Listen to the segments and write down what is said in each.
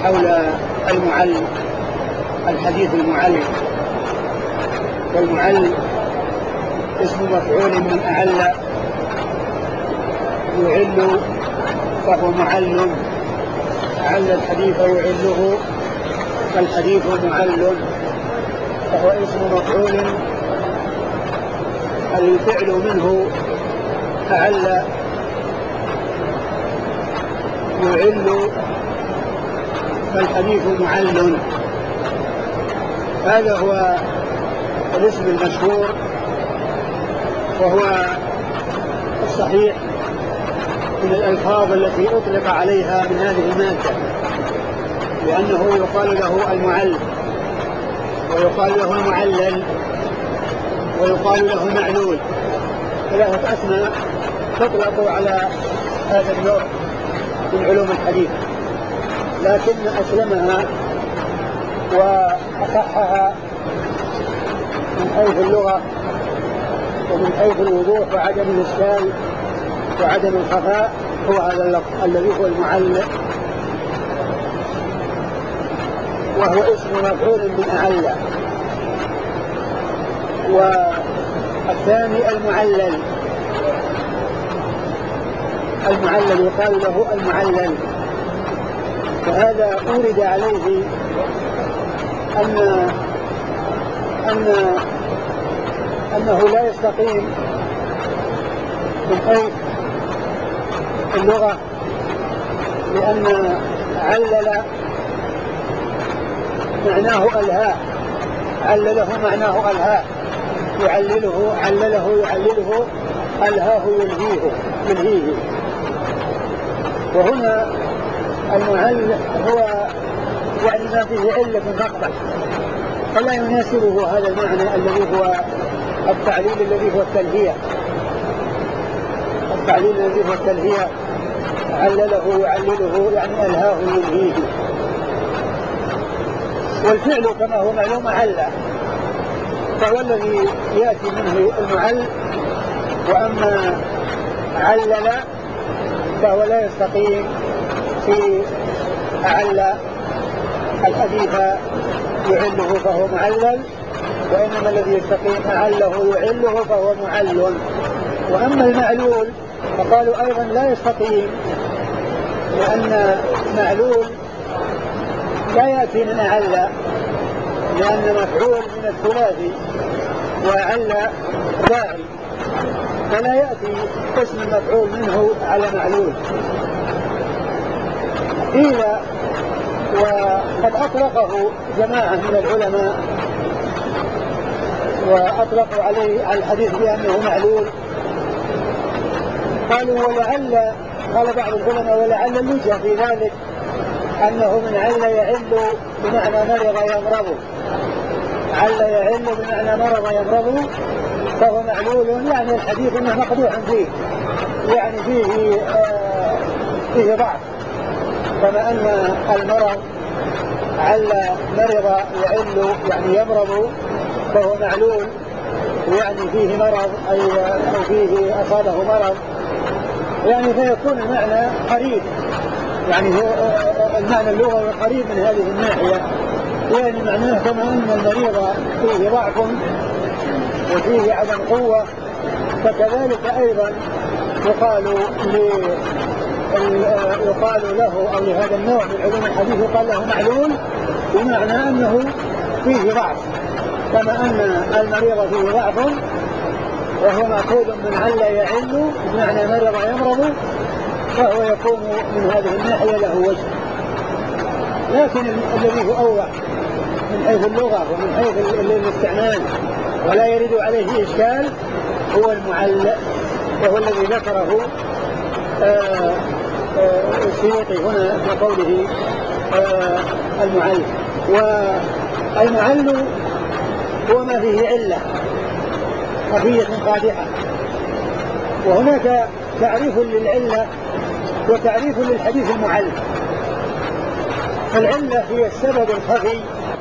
حول المعل، الحديث المعل. والمعل اسم مفعول من أعل يعل فهو معل، أعل الحديث يعله فالحديث معل، فهو اسم مفعول الفعل منه أعل يعل فالحديث معل. هذا هو الاسم المشهور وهو الصحيح من الألفاظ التي أطلق عليها من هذه المادة، لأنه يقال له المعل ويقال له المعلل ويقال له المعلول، ثلاثة أسماء تطلق على هذا النوع من علوم الحديث، لكن أسلمها وأصحها من حيث اللغة ومن حيث الوضوح وعدم الإشكال وعدم الخفاء هو هذا اللفظ الذي هو المعل، وهو اسم مفعول من أعلى. والثاني المعلل، المعلل يقال له المعلل، وهذا أورد عليه أنه لا يستقيم من حيث اللغة، لأن علل معناه الهاء، علله معناه الهاء، يعلله يعلله الهاه يلهيه. وهنا المعل هو يعني ما فيه علة فقط، فلا يناسبه هذا المعنى الذي هو التعليل الذي هو التلهية، التعليل الذي هو التلهية، علله يعلله يعني ألهاه يلهيه. والفعل كما هو معلوم أعلى، فهو الذي يأتي منه المعل، وأما علل فهو لا يستقيم في أعلى الحديث يعله فهو معلل، وإنما الذي يستقيم أعله يعله فهو معل. وأما المعلول فقالوا أيضا لا يستقيم، لأن معلول لا يأتي من أعلى، لأن مفعول من الثلاثي وأعلى ثاني، فلا يأتي اسم المفعول منه على معلول. إذا وقد أطلقه جماعة من العلماء وأطلقوا عليه على الحديث بأنه معلول، قالوا ولعل، قال بعض العلماء ولعل الوجه في ذلك أنه من عل يعل بمعنى مرض يمرض، عل يعل بمعنى مرض يمرض فهو معلول، يعني الحديث انه مقدوح فيه، يعني فيه ضعف، كما ان المرض عل مرض يعل يعني يمرض فهو معلول، يعني فيه مرض أي فيه أصابه مرض، يعني فيكون المعنى قريب، يعني المعنى اللغوي قريب من هذه الناحية، يعني معناه كما أن المريض فيه ضعف وفيه عدم قوة، فكذلك أيضا يقال له أو لهذا النوع من علوم الحديث يقال له معلول، بمعنى أنه فيه ضعف، كما أن المريض فيه ضعف وهو مأخوذ من عل يعل بمعنى مرض يمرض، فهو يكون من هذه الناحية له وجه. لكن الذي هو أوضح من حيث اللغة ومن حيث الاستعمال ولا يرد عليه إشكال هو المعل، وهو الذي ذكره السيوطي هنا في قوله المعل. والمعل هو ما فيه علة خفية قادحة، وهناك تعريف للعلة وتعريف للحديث المعل. العلة هي السبب الخفي،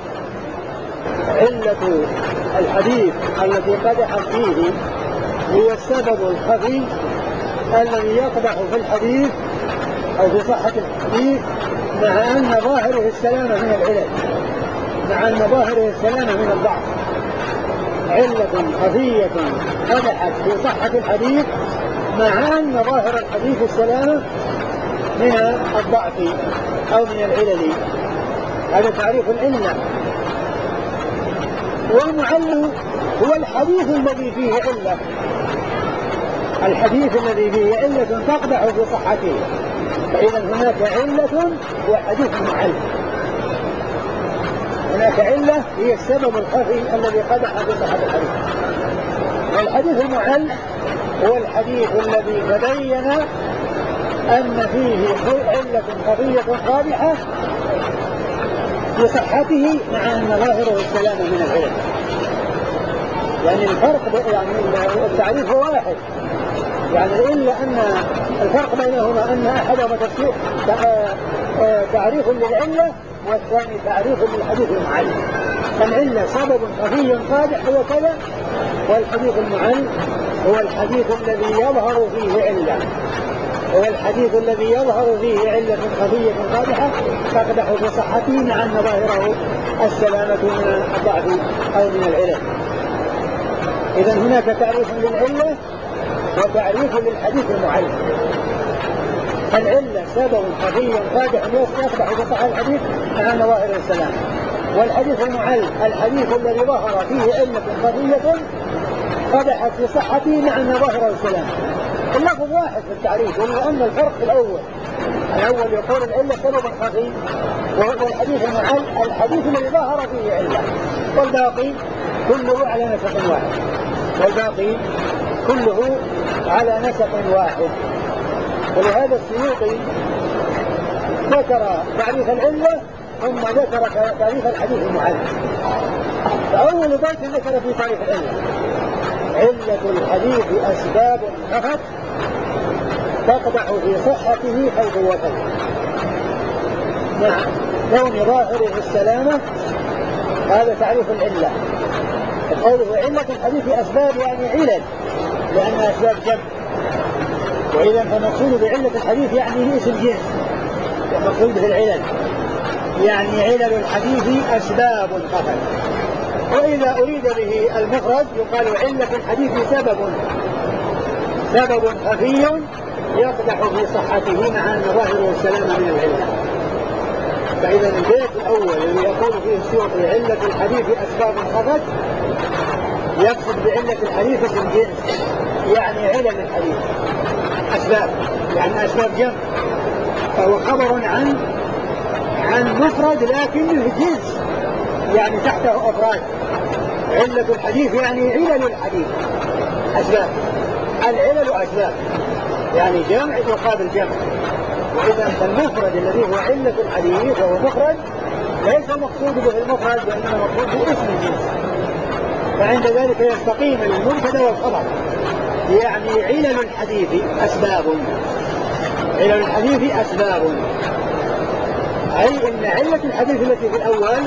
علة الحديث التي قدحت فيه هي السبب الخفي الذي يقدح في الحديث أو في صحة الحديث مع أن ظاهره السلامة من العلل، مع أن ظاهره السلامة من الضعف. علة خفية قدحت في صحة الحديث مع أن ظاهر الحديث السلامة من الضعف أو من العلل. هذا تعريف العلة. والمعل هو الحديث الذي فيه علة، الحديث الذي فيه علة تقدح في صحته. فإذا هناك علة وحديث معل. هناك علة هي السبب الخفي الذي قدح في صحة الحديث. والحديث المعل هو الحديث الذي تبين أن فيه علة خفية قادحة في صحته مع أن ظاهره السلامة من العلل. يعني الفرق، يعني التعريف هو واحد، يعني إلا أن الفرق بينهما أن أحدهما تعريف للعلة والثاني تعريف للحديث المعل. العلة سبب خفي قادح هو كذا، والحديث المعل هو الحديث الذي يظهر فيه علة، هو الحديث الذي يظهر فيه علة خفية قادحة تقدح في صحته مع أن ظاهره السلامة من الضعف أو من العلل. إذا هناك تعريف للعلة وتعريف للحديث المعل. العلة سبب خفي قادح يقدح في صحة الحديث مع أن ظاهره السلامة. والحديث المعل الحديث الذي ظهر فيه علة خفية قدحت في صحته مع أن ظاهره السلامة. اللفظ واحد في التعريف، وأن الفرق الأول يقول العلة سبب خفي، والحديث المعل الحديث الذي ظهر فيه علة، والباقي كله على نسق واحد، والباقي كله على نسق واحد. ولهذا السيوطي ذكر تعريف العلة ثم ذكر تعريف الحديث المعل. فأول بيت ذكر في تعريف العلة: علة الحديث أسباب خفت تقدح في صحته حيث وصل، مع كون ظاهره السلامة. هذا تعريف العلة. قوله علة الحديث أسباب يعني علل، لأنها أسباب جمع. وإذا فالمقصود بعلة الحديث يعني اسم جنس، والمقصود به العلل يعني علل الحديث أسباب خفت. وإذا أريد به المفرد يقال علة الحديث سبب خفي يقدح في صحته مع أن ظاهره السلامة من العلة. فإذا البيت الأول الذي يقول فيه السيوطي علة الحديث أسباب خفت يقصد بعلة الحديث اسم جنس، يعني علل الحديث أسباب، يعني أسباب جمع، فهو خبر عن مفرد لكنه جنس، يعني تحته أفراد. علة الحديث يعني علل الحديث أسباب، العلل أسباب يعني جمع يقابل جمع. وإذا المفرد الذي هو علة الحديث هو مفرد ليس المقصود به المفرد، وإنما المقصود به اسم الجنس. فعند ذلك يستقيم المبتدا والخبر، يعني علل الحديث أسباب، علل الحديث أسباب، أي إن علة الحديث التي في الأول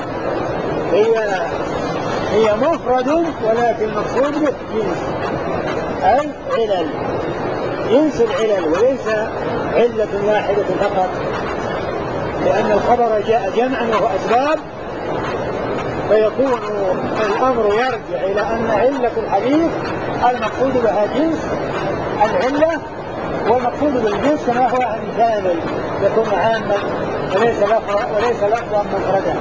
هي مفرد ولكن المقصود به جنس، أي علل، جنس العلل وليس علة واحدة فقط، لأن الخبر جاء جمعا وهو أسباب، فيكون الأمر يرجع إلى أن علة الحديث المقصود بها جنس العلة، والمقصود بالجنس كما هو عن كامل يكون عاما وليس لفظا مفردا.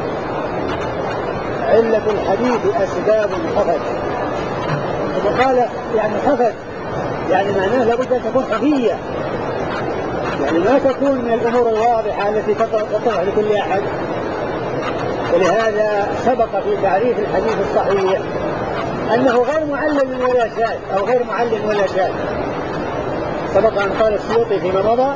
علة الحديث أسباب خفت. وقال يعني خفت يعني معناه لابد أن تكون خفية، يعني ما تكون من الأمور الواضحة التي تطرح لكل أحد. ولهذا سبق في تعريف الحديث الصحيح أنه غير معلل ولا شاذ أو غير معلل ولا شاذ. سبق أن قال السيوطي فيما مضى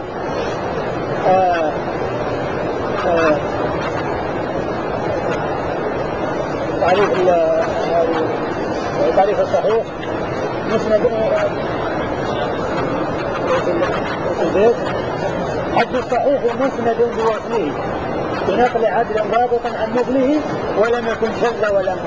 تعريف الصحيح مسند البيت: حد الصحيح مسند بوصله بنقل عدل ضابط عن مثله ولم يكن شذ ولا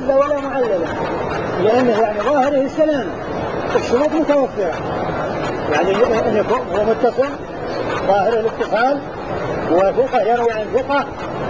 معللا، لأنه يعني ظاهره السلام، الشروط متوفرة، يعني أن يكون هو متصل ظاهر الاتصال وثقة يروي عن ثقة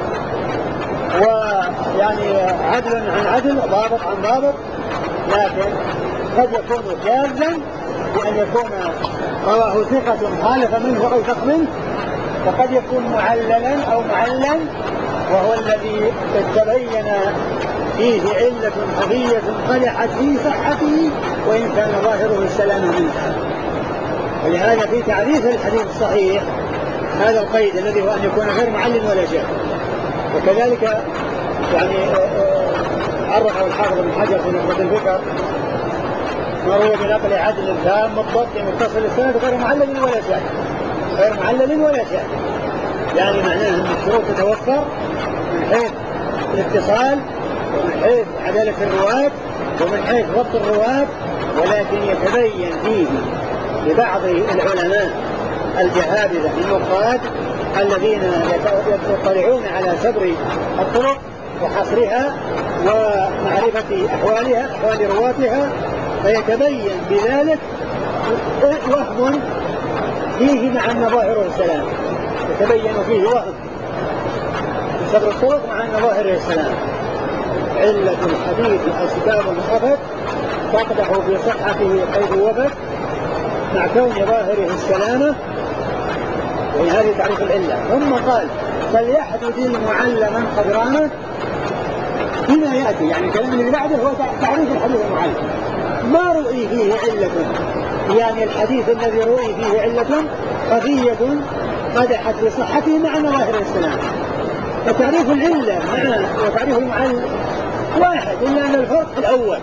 ويعني عدل عن عدل ضابط عن ضابط، لكن قد يكون شاذا بأن يكون رواه ثقة خالف منه أو ثق منه، وقد يكون معللا أو معللا وهو الذي تبين فيه علة خفية قدحت في صحته وإن كان ظاهره السلامة منها. ولهذا في تعريف الحديث الصحيح هذا القيد الذي هو أن يكون غير معلل ولا شاذ. وكذلك يعني عرفه الحافظ بن حجر في نخبة الفكر ما روي بنقل عدل تام مضبط متصل السند غير معلل ولا شاذ، غير معلل ولا شاذ، يعني معناه أن الشروط تتوفر من حيث الاتصال ومن حيث عدالة الرواة ومن حيث ضبط الرواة، ولكن يتبين فيه لبعض العلماء الجهابذة النقاد الذين يطلعون على سبر الطرق وحصرها ومعرفة أحوالها أحوال رواتها، فيتبين بذلك وهم فيه مع أن ظاهره السلام، يتبين فيه وهم سبر الطرق مع أن ظاهره السلام. علة الحديث أسباب خفت تقدح في صحته حيث وفت مع كون ظاهره السلامة، وهذه تعريف العلة. ثم قال فليحدث المعلم قد رامه بما يأتي، يعني الكلام اللي بعده هو تعريف الحديث المعلم. ما رؤي فيه علة، يعني الحديث الذي رؤي فيه علة خفية قدحت في صحته مع ظاهره السلامة. فتعريف العلة وتعريف المعلم واحد، إلا أن الفرق الأول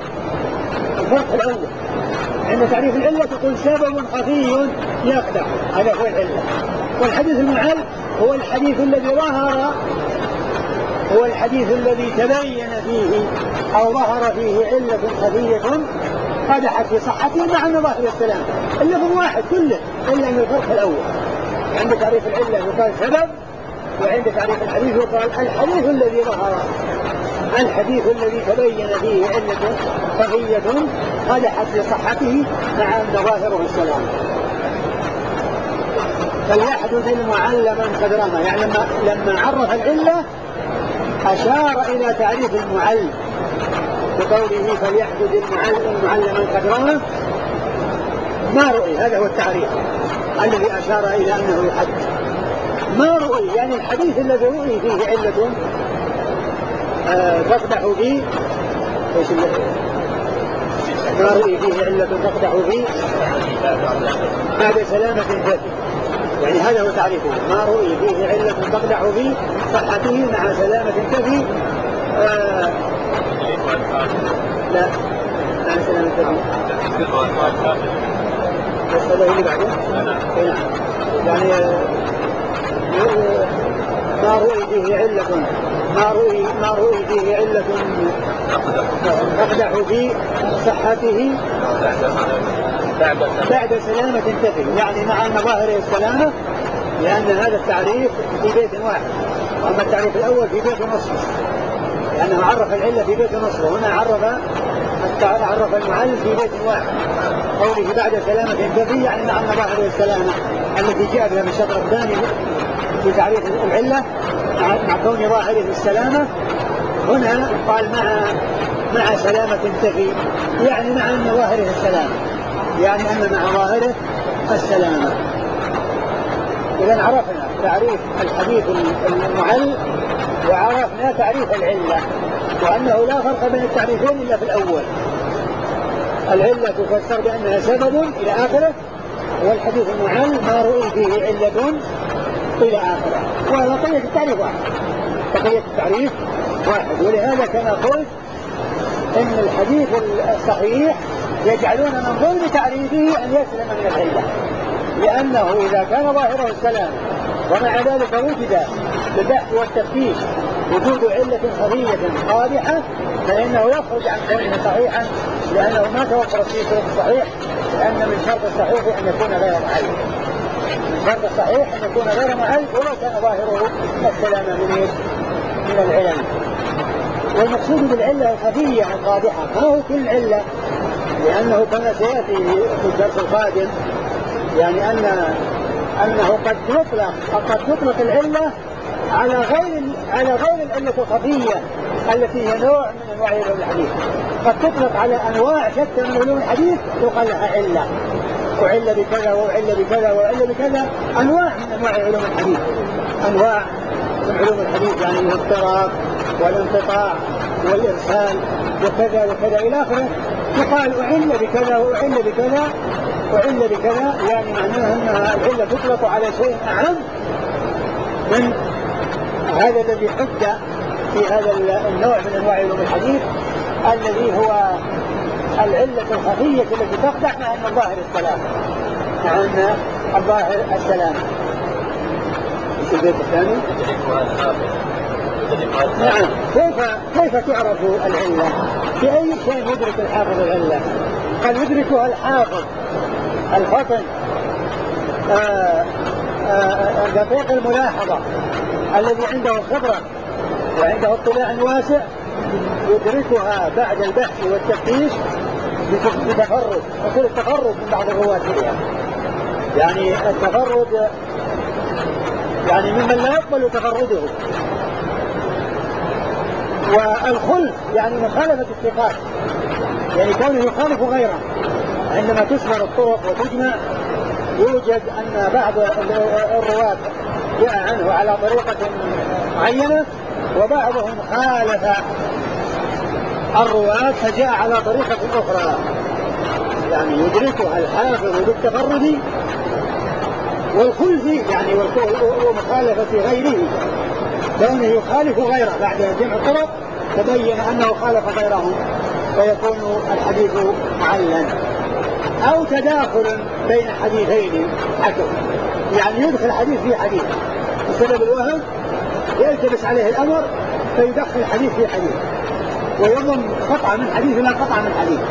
عند تعريف العلة تقول سبب خفي يقدح، هذا هو العلة. والحديث المعل هو الحديث الذي ظهر، هو الحديث الذي تبين فيه أو ظهر فيه علة خفية قدحت في صحته مع أن ظاهر السلام. اللفظ واحد كله، إلا أن الفرق الأول عند تعريف العلة يقال سبب، وعند تعريف الحديث يقال الحديث الذي ظهر، الحديث الذي تبين فيه علة خفية قدحت في صحته مع أن ظاهره السلام. فليحدث المعلم قد رمى، يعني لما عرف العلة أشار إلى تعريف المعلم بقوله فليحدث المعلم قد رمى ما رؤي، هذا هو التعريف الذي أشار إلى أنه يحدث. ما رؤي يعني الحديث الذي رؤي فيه علة تقدح به، ما رؤي فيه علة تقدح به بعد سلامة الجد، يعني هذا هو تعريفه. ما رؤي فيه علة تقدح به صحته مع سلامة الكفي لا مع سلامة الكفي بس هذا اللي بعده يعني ما رؤي فيه علة تقدح في صحته بعد سلامة الكفي، يعني مع أن ظاهره السلامة، لأن هذا التعريف في بيت واحد، وأما التعريف الأول في بيت نصف، لأنه عرف العلة في بيت نصف، وهنا عرف المعلم في بيت واحد. قوله بعد سلامة الكفي يعني مع أن ظاهره السلامة التي جاء بها من الشطر الثاني في تعريف العلة مع كون ظاهره السلامة، هنا قال مع سلامة الكفي، يعني مع أن ظاهره السلامة، يعني أن مع ظاهره السلامة. إذا عرفنا تعريف الحديث المعل وعرفنا تعريف العلة، وأنه لا فرق بين التعريفين إلا في الأول. العلة تفسر بأنها سبب إلى آخره، والحديث المعل ما رؤي فيه علة إلى آخره، وبقية التعريف واحد. ولهذا كما قلت إن الحديث الصحيح يجعلون من ضمن تعريفه أن يسلم من العلة، لأنه إذا كان ظاهره السلام ومع ذلك وجد بالبحث والتفتيش وجود علة خفية قادحة فإنه يخرج عن كونه صحيحا، لأنه ما توفرت فيه شروط الصحيح، لأن من شرط الصحيح أن يكون غير معل، من شرط الصحيح أن يكون غير معل ولو كان ظاهره السلامة من العلل. والمقصود بالعلة الخفية القادحة ما هو كل علة، لأنه كما سيأتي في الدرس القادم يعني أنه قد تطلق العلة على غير العلة الخفية التي هي نوع من أنواع علوم الحديث. قد تطلق على أنواع شتى من علوم الحديث يقال لها علة، وعلة بكذا وعلة بكذا وعلة بكذا، أنواع من أنواع علوم الحديث، أنواع من علوم الحديث، يعني الاضطراب والانقطاع والإرسال وكذا وكذا إلى آخره. يقال أعل بكذا وأعل بكذا وعل بكذا، يعني معناها أنها العلة تطلق على شيء أعم من هذا الذي حد في هذا النوع من أنواع علوم الحديث الذي هو العلة الخفية التي تقطع مع أن الظاهر السلام، مع أن الظاهر السلام. في البيت الثاني نعم. كيف تعرف العلة؟ بأي شيء يدرك الحافظ العلة؟ قد يدركها الحافظ الفطن دقيق الملاحظة الذي عنده خبرة وعنده اطلاع واسع، يدركها بعد البحث والتفتيش بتفرد، يصير التفرد من بعض الرواة فيها، يعني التفرد يعني ممن لا يقبل تفرده، والخلف يعني مخالفة الثقات، يعني كونه يخالف غيره. عندما تسمر الطرق وتجمع يوجد أن بعض الرواة جاء عنه على طريقة معينة وبعضهم خالف الرواة فجاء على طريقة أخرى، يعني يدركها الحافظ بالتفرد والخلف، يعني ومخالفة غيره، كونه يخالف غيره بعد جمع الطرق تبين أنه خالف غيره فيكون الحديث معلّا. أو تداخل بين حديثين حكم، يعني يدخل حديث في حديث بسبب الوهم، يلتبس عليه الأمر فيدخل حديث في حديث ويضم قطعة من حديث إلى قطعة من حديث.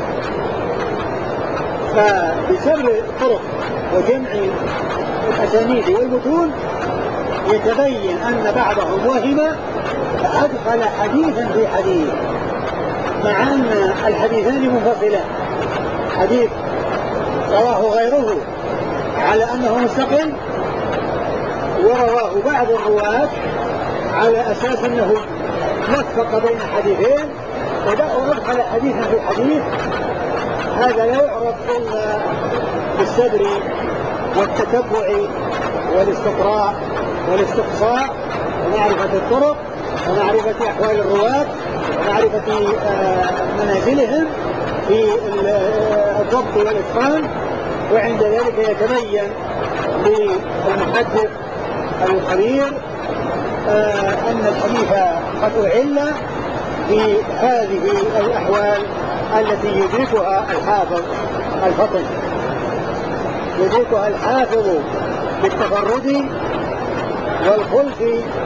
فبسبب الطرق وجمع الأسانيد والمتون يتبين أن بعضهم وهم فأدخل حديثا في حديث، مع أن الحديثان منفصلان، حديث رواه غيره على أنه مستقل، ورواه بعض الرواة على أساس أنه وفق بين حديثين وأدخل حديثا في حديث. هذا لا يعرف إلا بالصبر والتتبع والاستقراء والاستقصاء ومعرفة الطرق ومعرفة أحوال الرواة ومعرفة منازلهم في الضبط والإتقان، وعند ذلك يتبين للمحدث الخبير أن الحديث قد أعل في هذه الأحوال التي يدركها الحافظ الفطن، يدركها الحافظ بالتفرد والخلف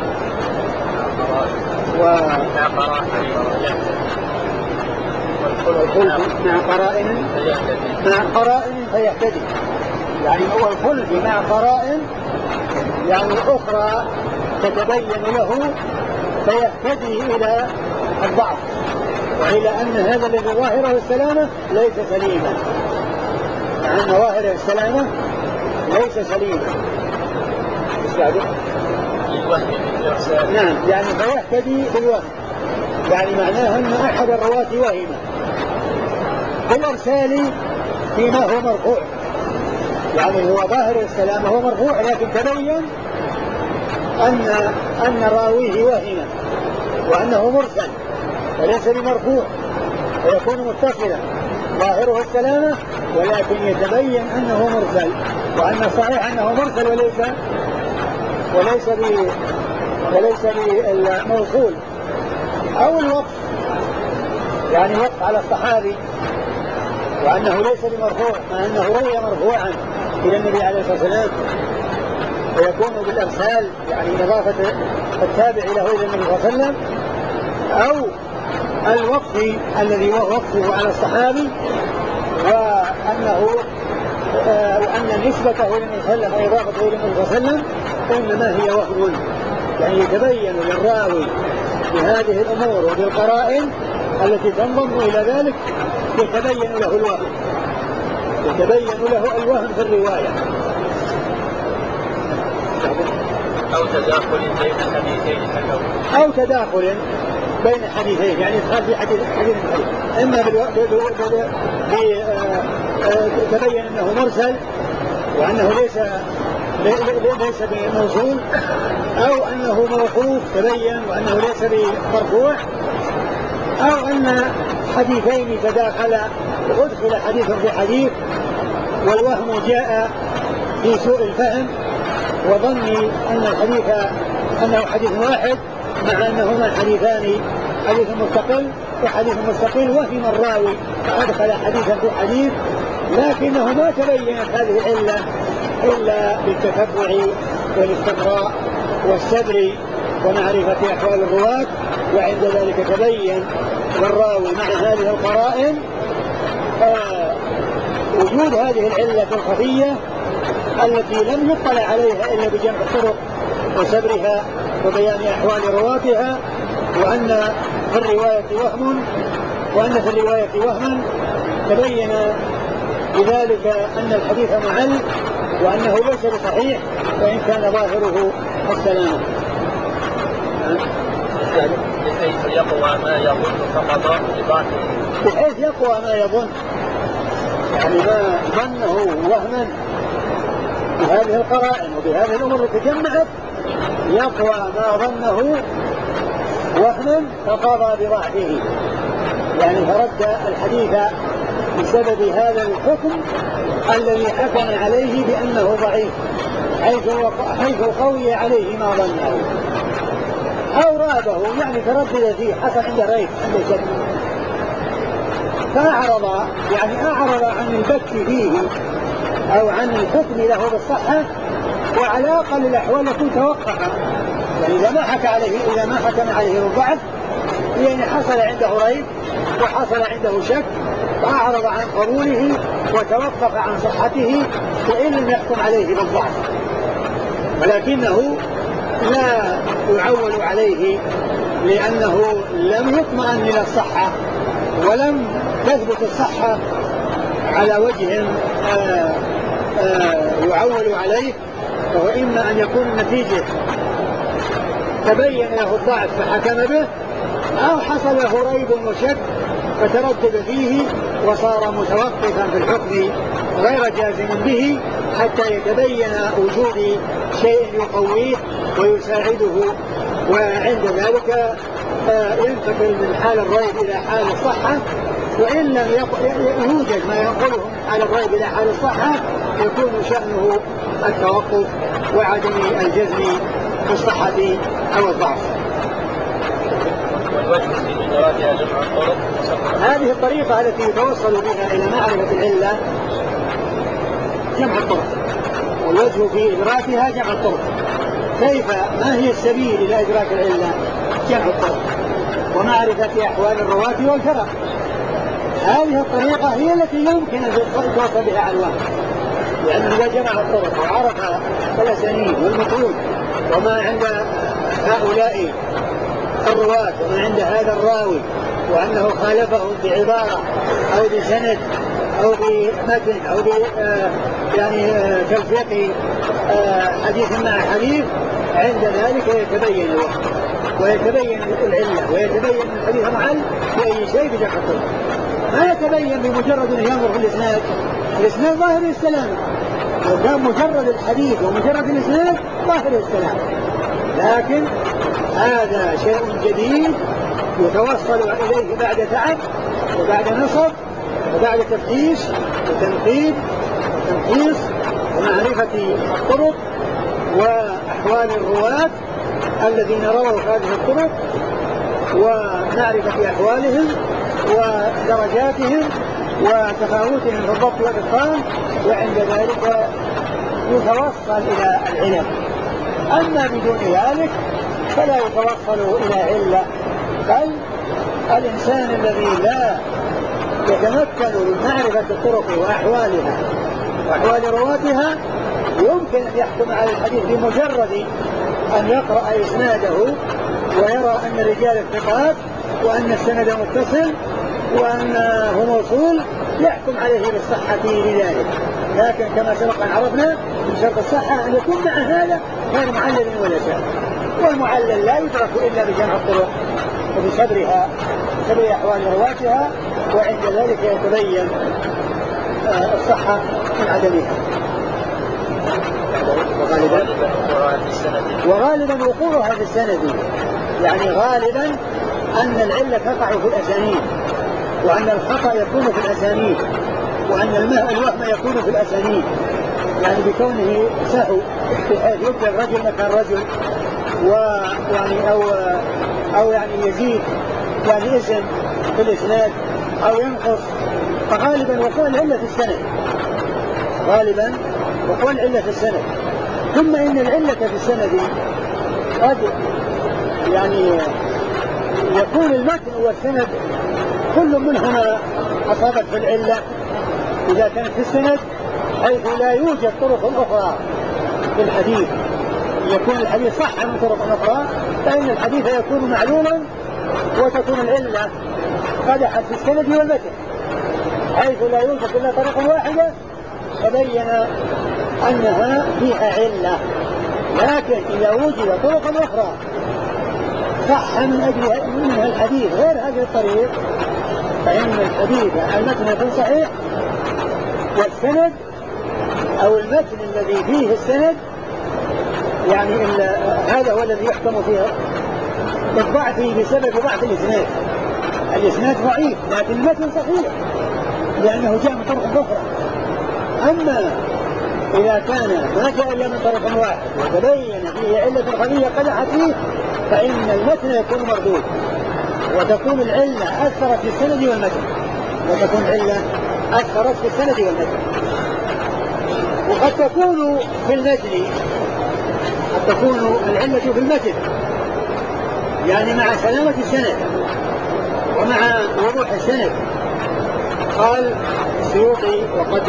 مع قرائن فيهتدي، يعني هو الخلف مع قرائن يعني أخرى تتبين له فيهتدي إلى الضعف وإلى أن هذا الذي ظاهره السلامة ليس سليما، مع أن ظاهر السلامة ليس سليما. نعم، يعني فيهتدي بالوهم، يعني معناه أن أحد الرواة وهم بالإرسال فيما هو مرفوع، يعني هو ظاهر السلامة هو مرفوع، لكن تبين أن راويه وهم وأنه مرسل وليس بمرفوع، ويكون متصلا ظاهره السلامة ولكن يتبين أنه مرسل، وأن صحيح أنه مرسل وليس بالموصول. أو الوقف، يعني وقف على الصحابي وأنه ليس بمرفوع مع أنه روي مرفوعا إلى النبي عليه الصلاة والسلام، ويكون بالإرسال يعني إضافة التابع له إلى النبي صلى الله عليه وسلم. أو الوقف الذي هو وقفه على الصحابي وأن نسبته للنبي صلى الله عليه وسلم وإضافته إلى النبي صلى الله عليه وسلم إنما هي وهم، يعني يتبين للراوي بهذه الأمور وبالقرائن التي تنضم إلى ذلك يتبين له الوهم، يتبين له الوهم في الرواية أو تداخل بين حديثين أو تداخل بين حديثين، يعني إدخال في حديث إما تبين أنه مرسل وأنه ليس بموصول، أو أنه موقوف تبين وأنه ليس بمرفوع، أو أن حديثين تداخلا وأدخل حديث في حديث والوهم جاء في سوء الفهم وظني أن الحديث أنه حديث واحد مع أنهما حديثان، حديث مستقل وحديث مستقل، وهم الراوي فأدخل حديثا في حديث لكنه ما تبينت هذه العلة إلا بالتتبع والاستقراء والسدر ومعرفة أحوال الرواة، وعند ذلك تبين للراوي مع هذه القرائن وجود هذه العلة الخفية التي لم يطلع عليها إلا بجمع الطرق وسبرها وبيان أحوال رواتها، وأن في الرواية وهما تبين بذلك أن الحديث معل وأنه ليس بصحيح وإن كان ظاهره السلام، بحيث يقوى ما يظن فقط بضعفه، بحيث يقوى ما يظن، يعني ما ظنه وهما بهذه القرائن وبهذه الأمور التي تجمعت يقوى ما ظنه وهما فقضى بضعفه، يعني فرد الحديث بسبب هذا الحكم الذي حكم عليه بأنه ضعيف حيث قوي عليه ما ظنه أو رابه، يعني تردد فيه حصل عنده ريب عنده شك فأعرض، يعني أعرض عن البت فيه أو عن الحكم له بالصحة، وعلى أقل الأحوال يكون توقف، يعني إذا ما حكم عليه بالضعف يعني حصل عنده ريب وحصل عنده شك فأعرض عن قبوله وتوقف عن صحته فإن لم يحكم عليه بالضعف، ولكنه لا يعول عليه لأنه لم يطمئن إلى الصحة ولم تثبت الصحة على وجه يعول عليه، وإما أن يكون النتيجة تبين له الضعف فحكم به، أو حصل له ريب وشك فتردد فيه وصار متوقفا في الحكم غير جازم به حتى يتبين وجود شيء يقويه ويساعده، وعند ذلك ينتقل من حال الريب إلى حال الصحة، وإن لم يوجد ما ينقله من حال الريب إلى حال الصحة يكون شأنه التوقف وعدم الجزم بالصحة أو الضعف. هذه الطريقة التي يتوصل بها إلى معرفة العلة جمع الطرق، والوجه في إدراكها جمع الطرق. كيف ما هي السبيل إلى إدراك العلة؟ جمع الطرق ومعرفة أحوال الرواة والفرق. هذه الطريقة هي التي يمكن أن يتوصل بها على الواقع، لأنه إذا جمع الطرق وعرف الأسانيد والمتون وما عند هؤلاء الرواة وما عند هذا الراوي وأنه خالفهم بعبارة أو بسند أو بمتن أو يعني تلفيق حديث مع حديث، عند ذلك يتبين الوقت ويتبين العلة ويتبين الحديث معل بأي شيء بجمع الطرق. ما يتبين بمجرد أن ينظر في الإسناد ظاهر السلام، لو كان مجرد الحديث ومجرد الإسناد ظاهر السلام، لكن هذا شيء جديد يتوصل إليه بعد تعب وبعد نصب وبعد تفتيش وتنقيب وتمحيص ومعرفة الطرق وأحوال الرواة الذين رووا هذه الطرق ومعرفة أحوالهم ودرجاتهم وتفاوتهم في الضبط والإتقان، وعند ذلك يتوصل إلى العلم. أما بدون ذلك فلا يتوصل إلى علة، بل الإنسان الذي لا يتمكن من معرفة الطرق وأحوالها وأحوال رواتها يمكن أن يحكم على الحديث بمجرد أن يقرأ إسناده ويرى أن الرجال الثقات وأن السند متصل وأنه موصول يحكم عليه بالصحة لذلك. لكن كما سبق أن عرفنا من شرط الصحة أن يكون مع هذا غير معلل ولا شيء، والمعلل لا يدرك إلا بجمع الطرق وبصبرها أحوال رواتها، وعند ذلك يتبين الصحة من عدمها. وغالبا وقوعها في السند، يعني غالبا أن العلة تقع في الأسانيد، وأن الخطأ يكون في الأسانيد، وأن الوهم يكون في الأسانيد، يعني بكونه سهو بحيث يبدأ الرجل مكان رجل، ويعني أو يعني يزيد يعني اسم في الإسناد أو ينقص، فغالبا وقوع العلة في السند، غالبا وقوع العلة في السند. ثم إن العلة في السند قد يعني يكون المتن والسند كل منهما أصابت في العلة إذا كانت في السند، حيث لا يوجد طرق أخرى في الحديث، يكون الحديث صح من طرق أخرى، فإن الحديث يكون معلولا وتكون العلة قدحت في السند والمتن، حيث لا يوجد إلا طريق واحدة فبين أنها فيها علة. لكن إذا وجد طرق أخرى صح من أجل منها الحديث غير هذه الطريق، فإن الحديث المتن يكون صحيح، والسند أو المتن الذي فيه السند يعني هذا هو الذي يحكم فيه بالضعف بسبب ضعف الإسناد. الإسناد ضعيف لكن المتن صحيح لأنه جاء من طرق أخرى. أما إذا كان ما جاء إلا من طرق واحد وتبين فيه علة خفية قدحت فيه، فإن المتن يكون مردود، وتكون العلة أثرت في السند والمتن، وتكون العلة أثرت في السند والمتن. وقد تكون في المتن، قد تكون العلة في المتن يعني مع سلامة السند ومع وضوح السند. قال السيوطي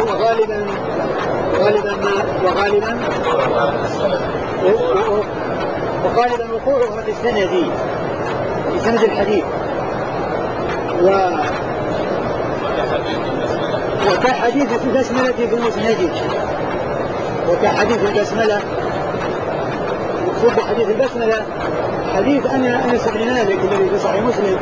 وغالبا وقوعها في السند، في سند الحديث، وكحديث البسملة في المسند، وكحديث البسملة. مقصود حديث البسملة حديث أنس بن مالك الذي في صحيح مسلم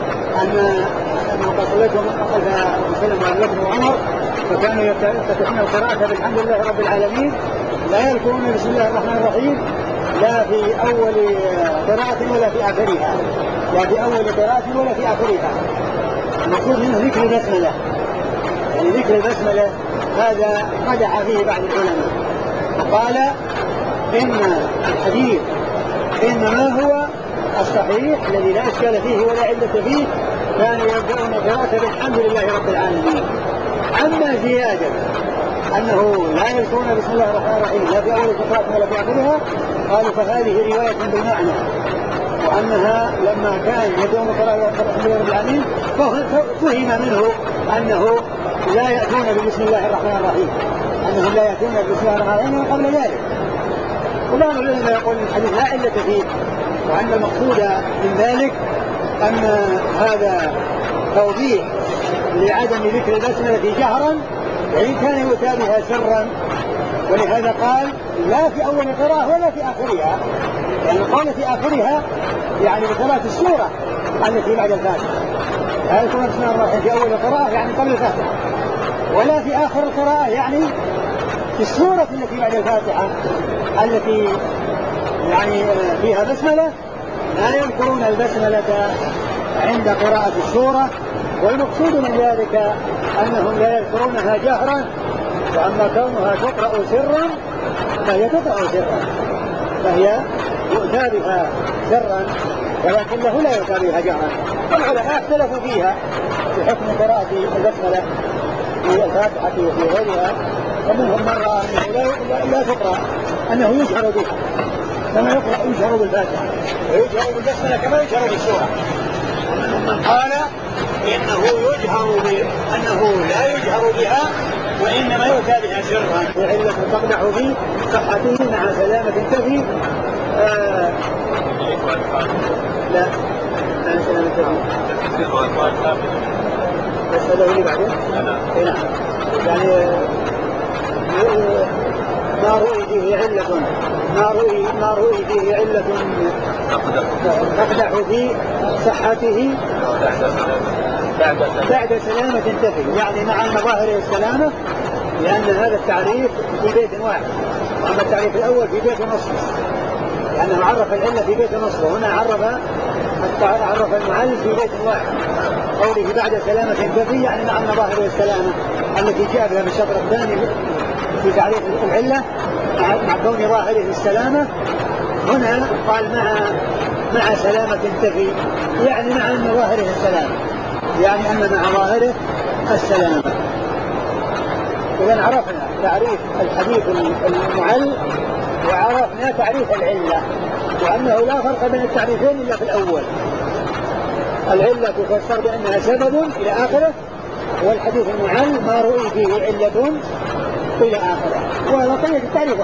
أنه قتلتهم أخذ مسلم عن ابن عمر، فكانوا يفتتحون القراءة بالحمد لله رب العالمين، لا يذكرون بسم الله الرحمن الرحيم لا في أول قراءة ولا في آخرها، لا في أول قراءة ولا في آخرها. المقصود منه ذكر البسملة، يعني ذكر البسملة هذا قدح فيه بعض العلماء، قال إن الحديث إنما هو الصحيح الذي لا إشكال فيه ولا علة فيه، كانوا يبدأون القراءة بالحمد لله رب العالمين. أما زيادة أنه لا يذكرون بسم الله الرحمن الرحيم لا في أول قراءة ولا في آخرها، قالوا فهذه رواية بالمعنى، وأنها لما كان يبدأون القراءة بالحمد لله رب العالمين فهم منه أنه لا يأتون بسم الله الرحمن الرحيم، أنهم لا يأتون بسم الله الرحمن الرحيم قبل ذلك. وبعض العلماء يقول الحديث لا علة فيه، وأن المقصود من ذلك أن هذا توضيح لعدم ذكر البسملة جهرا وإن كان يؤتى بها سرا، ولهذا قال لا في أول قراءة ولا في آخرها، يعني قال في آخرها يعني بقراءة السورة التي بعد الفاتحة، لا يكون بسم الله الرحمن الرحيم في أول قراءة يعني قبل الفاتحة، ولا في آخر القراءة يعني في السورة التي بعد الفاتحة التي يعني فيها بسملة، لا يذكرون البسملة عند قراءة السورة. والمقصود من ذلك أنهم لا يذكرونها جهرا، وأما كونها تقرأ سرا فهي تقرأ سرا، فهي يؤتى بها سرا ولكنه لا يؤتى بها جهرا. العلماء اختلفوا فيها في حكم قراءة البسملة في الفاتحة وفي غيرها، ومنهم من رأى أنه لا تقرأ، أنه يجهر بها كما يجهر بالفاتحة ويجهر بالبسملة كما يجهر بالسورة، ومنهم من قال أنه لا يجهر بها وإنما يؤتى بها سرا، وعلة تقدح في صحته مع سلامة تفي لا سلامة تفي أسأله اللي بعده؟ نعم. يعني ما رؤي فيه علة تقدح في صحته بعد سلامة تنتفي، يعني مع أن ظاهره السلامة، لأن هذا التعريف في بيت واحد، وأما التعريف الأول في بيت نصف، لأنه عرف العلة في بيت نصف، وهنا عرف المعل في بيت واحد. قوله بعد سلامة تنتفي يعني مع أن ظاهره السلامة التي جاء بها في الشطر الثاني في تعريف العلة مع كون ظاهره السلامة. هنا قال مع سلامة تنتفي، يعني مع أن ظاهره السلامة، يعني أن مع ظاهره السلامة. إذا عرفنا تعريف الحديث المعل وعرفنا تعريف العلة، وأنه لا فرق بين التعريفين إلا في الأول. العلة تفسر بأنها سبب إلى آخره، والحديث المعل ما رؤي فيه علة إلى آخره. وبقية التعريف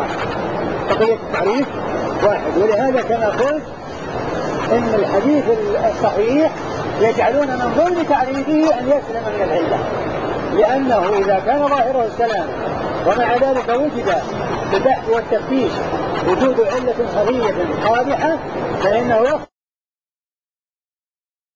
واحد. ولهذا كما قلت إن الحديث الصحيح يجعلون من ضمن تعريفه أن يسلم من العلة، لأنه إذا كان ظاهره السلام ومع ذلك وجد بالبحث والتفتيش وجود علة خفية قادحة فإنه